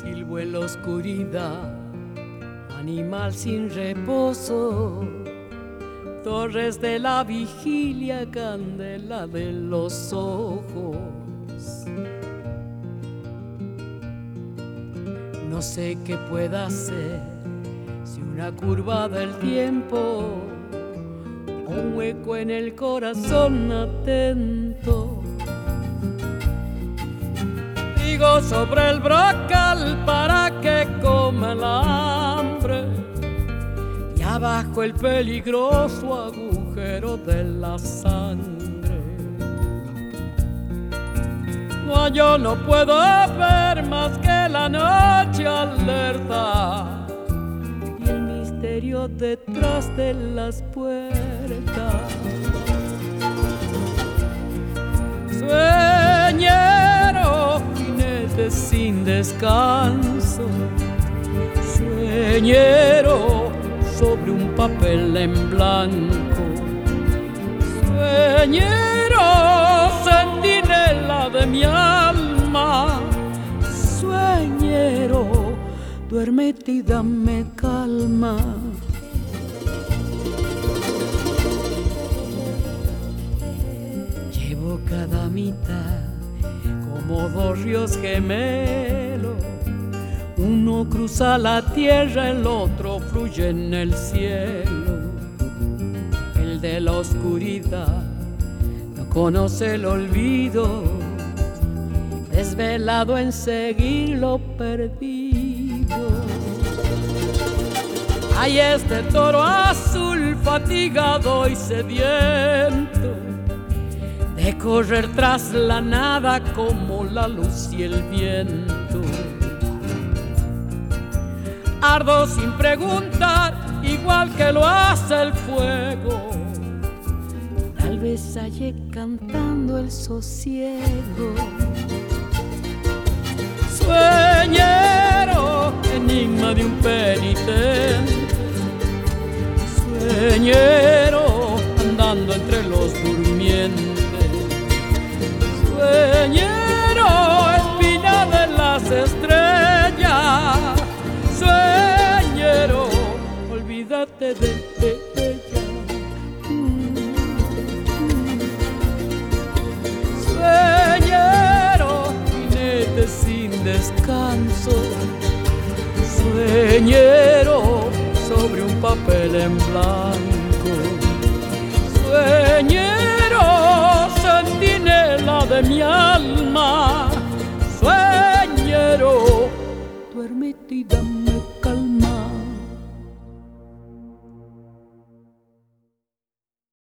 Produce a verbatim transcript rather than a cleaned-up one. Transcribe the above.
Silbo en la oscuridad, animal sin reposo, torres de la vigilia, candela de los ojos. No sé qué pueda hacer, si una curva del tiempo o un hueco en el corazón atento. Digo sobre el brocal para que coma el hambre, y abajo el peligroso agujero de la sangre. No, yo no puedo ver más que la noche alerta y el misterio detrás de las puertas. Sueñero, jinete sin descanso, sueñero sobre un papel en blanco, sueñero, centinela de mi alma, sueñero, duérmete y dame calma. Llevo cada mitad como dos ríos gemelos, uno cruza la tierra, el otro fluye en el cielo. El de la oscuridad no conoce el olvido, desvelado en seguir lo perdido. Hay este toro azul fatigado y sediento de correr tras la nada como la luz y el viento. Ardo sin preguntar, igual que lo hace el fuego. Tal vez halle cantando el sosiego. Sueñero, enigma de un penitente, sueñero, andando entre los durmientes, sueñero, espina de las estrellas, sueñero, olvídate de ella. Sueñero, jinete sin descanso, sueñero, sobre un papel en blanco, sueñero, centinela de mi alma, sueñero, duérmete y dame calma.